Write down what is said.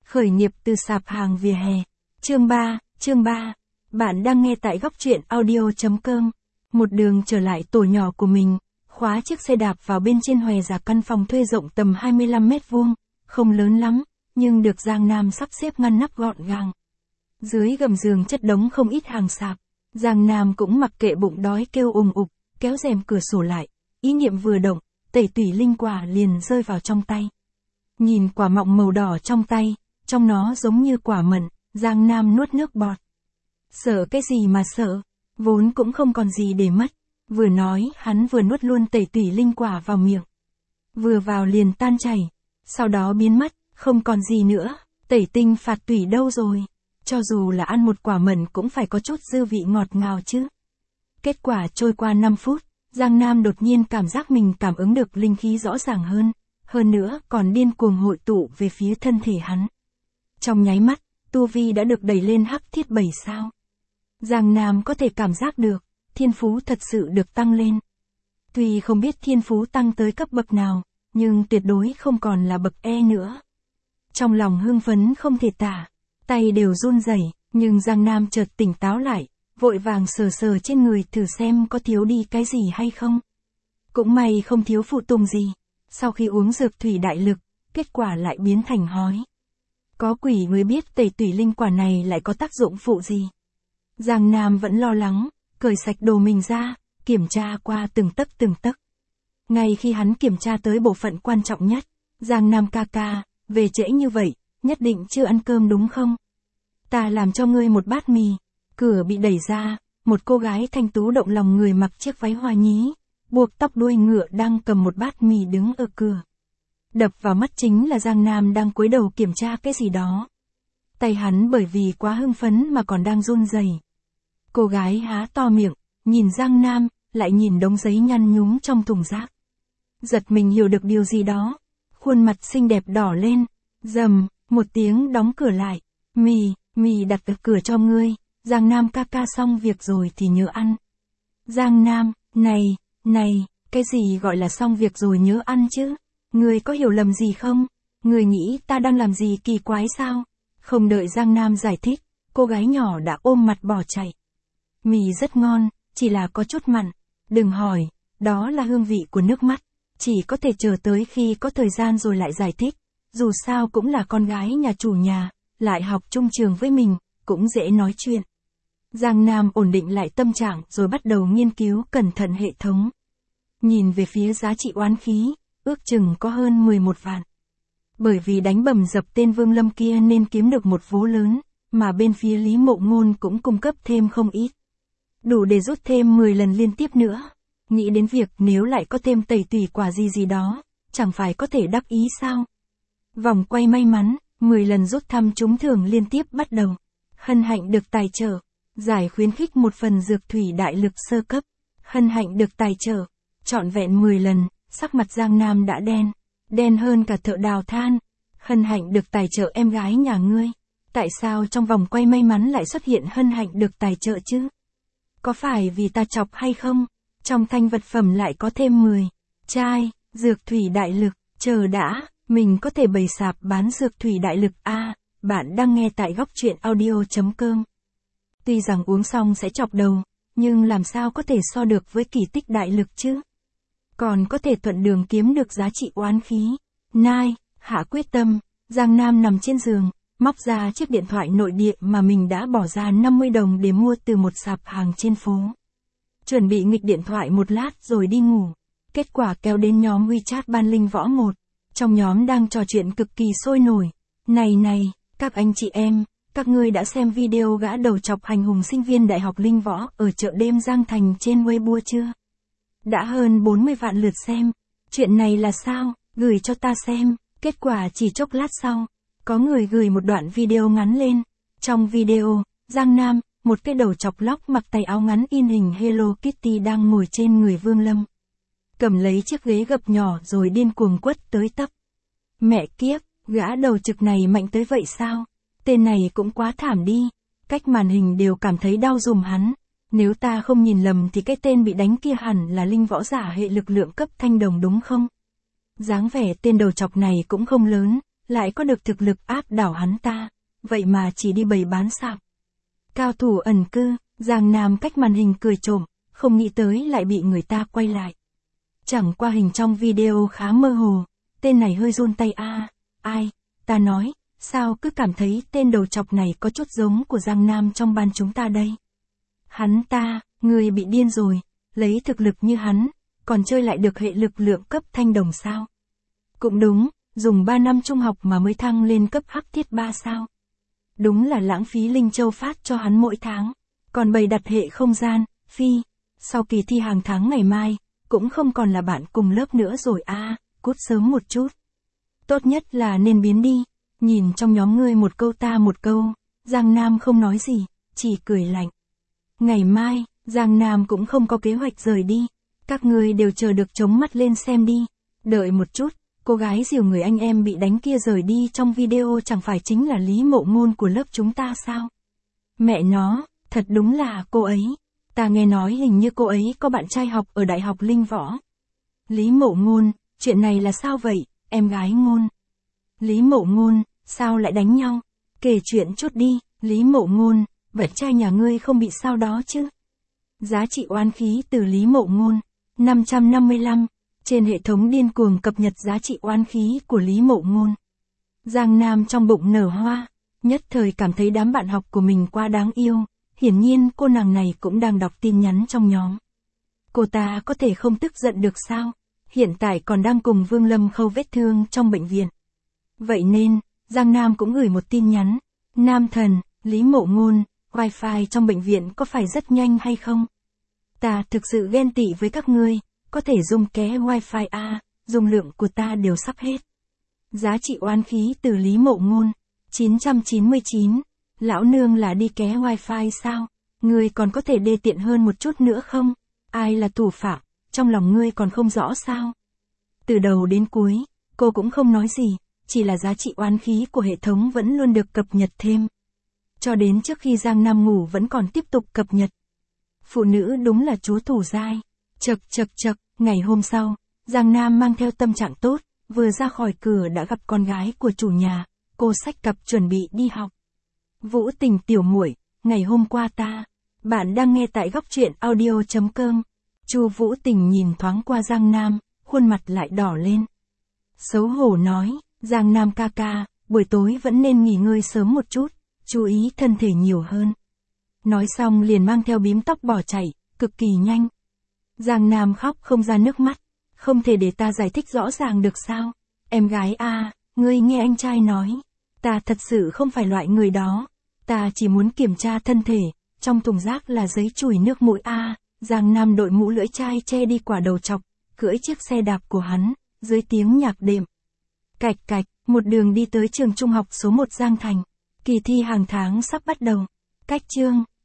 Khởi nghiệp từ sạp hàng vỉa hè. Chương 3. Bạn đang nghe tại góc truyện audio.com. Một đường trở lại tổ nhỏ của mình, khóa chiếc xe đạp vào bên trên hòe giả căn phòng thuê rộng tầm 25 mét vuông, không lớn lắm, nhưng được Giang Nam sắp xếp ngăn nắp gọn gàng. Dưới gầm giường chất đống không ít hàng sạp, Giang Nam cũng mặc kệ bụng đói kêu ùng ục, kéo rèm cửa sổ lại, ý niệm vừa động, tẩy tủy linh quả liền rơi vào trong tay. Nhìn quả mọng màu đỏ trong tay, trong nó giống như quả mận, Giang Nam nuốt nước bọt. Sợ cái gì mà sợ, vốn cũng không còn gì để mất. Vừa nói hắn vừa nuốt luôn tẩy tủy linh quả vào miệng. Vừa vào liền tan chảy, sau đó biến mất, không còn gì nữa. Tẩy tinh phạt tủy đâu rồi? Cho dù là ăn một quả mận cũng phải có chút dư vị ngọt ngào chứ. Kết quả trôi qua 5 phút, Giang Nam đột nhiên cảm giác mình cảm ứng được linh khí rõ ràng hơn nữa còn điên cuồng hội tụ về phía thân thể hắn. Trong nháy mắt, tu vi đã được đẩy lên hắc thiết 7 sao. Giang Nam có thể cảm giác được, thiên phú thật sự được tăng lên. Tuy không biết thiên phú tăng tới cấp bậc nào, nhưng tuyệt đối không còn là bậc E nữa. Trong lòng hưng phấn không thể tả, tay đều run rẩy, nhưng Giang Nam chợt tỉnh táo lại, vội vàng sờ sờ trên người thử xem có thiếu đi cái gì hay không. Cũng may không thiếu phụ tùng gì. Sau khi uống dược thủy đại lực, kết quả lại biến thành hói. Có quỷ mới biết tẩy tủy linh quả này lại có tác dụng phụ gì. Giang Nam vẫn lo lắng, cởi sạch đồ mình ra, kiểm tra qua từng tấc. Ngay khi hắn kiểm tra tới bộ phận quan trọng nhất, Giang Nam ca ca, về trễ như vậy, nhất định chưa ăn cơm đúng không? Ta làm cho ngươi một bát mì. Cửa bị đẩy ra, một cô gái thanh tú động lòng người mặc chiếc váy hoa nhí, buộc tóc đuôi ngựa đang cầm một bát mì đứng ở cửa. Đập vào mắt chính là Giang Nam đang cúi đầu kiểm tra cái gì đó. Tay hắn bởi vì quá hưng phấn mà còn đang run rẩy. Cô gái há to miệng, nhìn Giang Nam, lại nhìn đống giấy nhăn nhúm trong thùng rác. Giật mình hiểu được điều gì đó, khuôn mặt xinh đẹp đỏ lên, rầm, một tiếng đóng cửa lại. Mì đặt ở cửa cho ngươi, Giang Nam ca ca xong việc rồi thì nhớ ăn. Giang Nam, này, cái gì gọi là xong việc rồi nhớ ăn chứ? Ngươi có hiểu lầm gì không? Ngươi nghĩ ta đang làm gì kỳ quái sao? Không đợi Giang Nam giải thích, cô gái nhỏ đã ôm mặt bỏ chạy. Mì rất ngon, chỉ là có chút mặn. Đừng hỏi, đó là hương vị của nước mắt. Chỉ có thể chờ tới khi có thời gian rồi lại giải thích. Dù sao cũng là con gái nhà chủ nhà, lại học chung trường với mình, cũng dễ nói chuyện. Giang Nam ổn định lại tâm trạng rồi bắt đầu nghiên cứu cẩn thận hệ thống. Nhìn về phía giá trị oán khí, ước chừng có hơn 11 vạn. Bởi vì đánh bầm dập tên Vương Lâm kia nên kiếm được một vố lớn, mà bên phía Lý Mộ Ngôn cũng cung cấp thêm không ít. Đủ để rút thêm 10 lần liên tiếp nữa. Nghĩ đến việc nếu lại có thêm tẩy tủy quả gì đó, chẳng phải có thể đắc ý sao? Vòng quay may mắn, 10 lần rút thăm trúng thưởng liên tiếp bắt đầu. Hân hạnh được tài trợ. Giải khuyến khích một phần dược thủy đại lực sơ cấp. Hân hạnh được tài trợ. Trọn vẹn 10 lần, sắc mặt Giang Nam đã đen hơn cả thợ đào than. Hân hạnh được tài trợ em gái nhà ngươi. Tại sao trong vòng quay may mắn lại xuất hiện hân hạnh được tài trợ chứ? Có phải vì ta chọc hay không? Trong thanh vật phẩm lại có thêm 10 chai dược thủy đại lực. Chờ đã, mình có thể bày sạp bán dược thủy đại lực à? Bạn đang nghe tại góc truyện audio.com. Tuy rằng uống xong sẽ chọc đầu, nhưng làm sao có thể so được với kỳ tích đại lực chứ? Còn có thể thuận đường kiếm được giá trị oán khí. Hạ quyết tâm, Giang Nam nằm trên giường, móc ra chiếc điện thoại nội địa mà mình đã bỏ ra 50 đồng để mua từ một sạp hàng trên phố. Chuẩn bị nghịch điện thoại một lát rồi đi ngủ. Kết quả kéo đến nhóm WeChat Ban Linh Võ 1. Trong nhóm đang trò chuyện cực kỳ sôi nổi. Này, các anh chị em, các ngươi đã xem video gã đầu chọc hành hùng sinh viên đại học Linh Võ ở chợ đêm Giang Thành trên Weibo chưa? Đã hơn 40 vạn lượt xem. Chuyện này là sao? Gửi cho ta xem. Kết quả chỉ chốc lát sau, có người gửi một đoạn video ngắn lên. Trong video, Giang Nam, một cái đầu chọc lóc mặc tay áo ngắn in hình Hello Kitty đang ngồi trên người Vương Lâm. Cầm lấy chiếc ghế gập nhỏ rồi điên cuồng quất tới tấp. Mẹ kiếp, gã đầu trực này mạnh tới vậy sao? Tên này cũng quá thảm đi. Cách màn hình đều cảm thấy đau giùm hắn. Nếu ta không nhìn lầm thì cái tên bị đánh kia hẳn là linh võ giả hệ lực lượng cấp thanh đồng đúng không? Dáng vẻ tên đầu chọc này cũng không lớn, lại có được thực lực áp đảo hắn ta, vậy mà chỉ đi bày bán sạp. Cao thủ ẩn cư, Giang Nam cách màn hình cười trộm, không nghĩ tới lại bị người ta quay lại. Chẳng qua hình trong video khá mơ hồ, tên này hơi run tay ai, ta nói, sao cứ cảm thấy tên đầu chọc này có chút giống của Giang Nam trong ban chúng ta đây. Hắn ta, người bị điên rồi, lấy thực lực như hắn, còn chơi lại được hệ lực lượng cấp thanh đồng sao? Cũng đúng, dùng 3 năm trung học mà mới thăng lên cấp hắc thiết 3 sao? Đúng là lãng phí linh châu phát cho hắn mỗi tháng, còn bày đặt hệ không gian, phi, sau kỳ thi hàng tháng ngày mai, cũng không còn là bạn cùng lớp nữa rồi cút sớm một chút. Tốt nhất là nên biến đi, nhìn trong nhóm ngươi một câu ta một câu, Giang Nam không nói gì, chỉ cười lạnh. Ngày mai, Giang Nam cũng không có kế hoạch rời đi, các ngươi đều chờ được chống mắt lên xem đi, đợi một chút, cô gái dìu người anh em bị đánh kia rời đi trong video chẳng phải chính là Lý Mộ Ngôn của lớp chúng ta sao? Mẹ nó, thật đúng là cô ấy. Ta nghe nói hình như cô ấy có bạn trai học ở Đại học Linh Võ. Lý Mộ Ngôn, chuyện này là sao vậy, em gái Ngôn? Lý Mộ Ngôn, sao lại đánh nhau? Kể chuyện chút đi, Lý Mộ Ngôn, bạn trai nhà ngươi không bị sao đó chứ? Giá trị oán khí từ Lý Mộ Ngôn, 555, trên hệ thống điên cuồng cập nhật giá trị oán khí của Lý Mộ Ngôn. Giang Nam trong bụng nở hoa, nhất thời cảm thấy đám bạn học của mình quá đáng yêu. Hiển nhiên cô nàng này cũng đang đọc tin nhắn trong nhóm. Cô ta có thể không tức giận được sao? Hiện tại còn đang cùng Vương Lâm khâu vết thương trong bệnh viện. Vậy nên, Giang Nam cũng gửi một tin nhắn. Nam thần, Lý Mộ Ngôn, wifi trong bệnh viện có phải rất nhanh hay không? Ta thực sự ghen tị với các ngươi, có thể dùng ké wifi dung lượng của ta đều sắp hết. Giá trị oán khí từ Lý Mộ Ngôn, 999. Lão nương là đi ké wifi sao? Ngươi còn có thể đê tiện hơn một chút nữa không? Ai là thủ phạm? Trong lòng ngươi còn không rõ sao? Từ đầu đến cuối, cô cũng không nói gì, chỉ là giá trị oán khí của hệ thống vẫn luôn được cập nhật thêm. Cho đến trước khi Giang Nam ngủ vẫn còn tiếp tục cập nhật. Phụ nữ đúng là chúa thủ giai. Chật, ngày hôm sau, Giang Nam mang theo tâm trạng tốt, vừa ra khỏi cửa đã gặp con gái của chủ nhà, cô xách cặp chuẩn bị đi học. Vũ Tình tiểu muội, ngày hôm qua bạn đang nghe tại góc truyện audio.com. Chu Vũ Tình nhìn thoáng qua Giang Nam, khuôn mặt lại đỏ lên. Xấu hổ nói, Giang Nam ca ca, buổi tối vẫn nên nghỉ ngơi sớm một chút, chú ý thân thể nhiều hơn. Nói xong liền mang theo bím tóc bỏ chạy, cực kỳ nhanh. Giang Nam khóc không ra nước mắt, không thể để ta giải thích rõ ràng được sao? Em gái ngươi nghe anh trai nói. Ta thật sự không phải loại người đó. Ta chỉ muốn kiểm tra thân thể, trong thùng rác là giấy chùi nước mũi Giang Nam đội mũ lưỡi chai che đi quả đầu chọc, cưỡi chiếc xe đạp của hắn, dưới tiếng nhạc đệm. Cạch cạch, một đường đi tới trường trung học số 1 Giang Thành. Kỳ thi hàng tháng sắp bắt đầu. Cách chương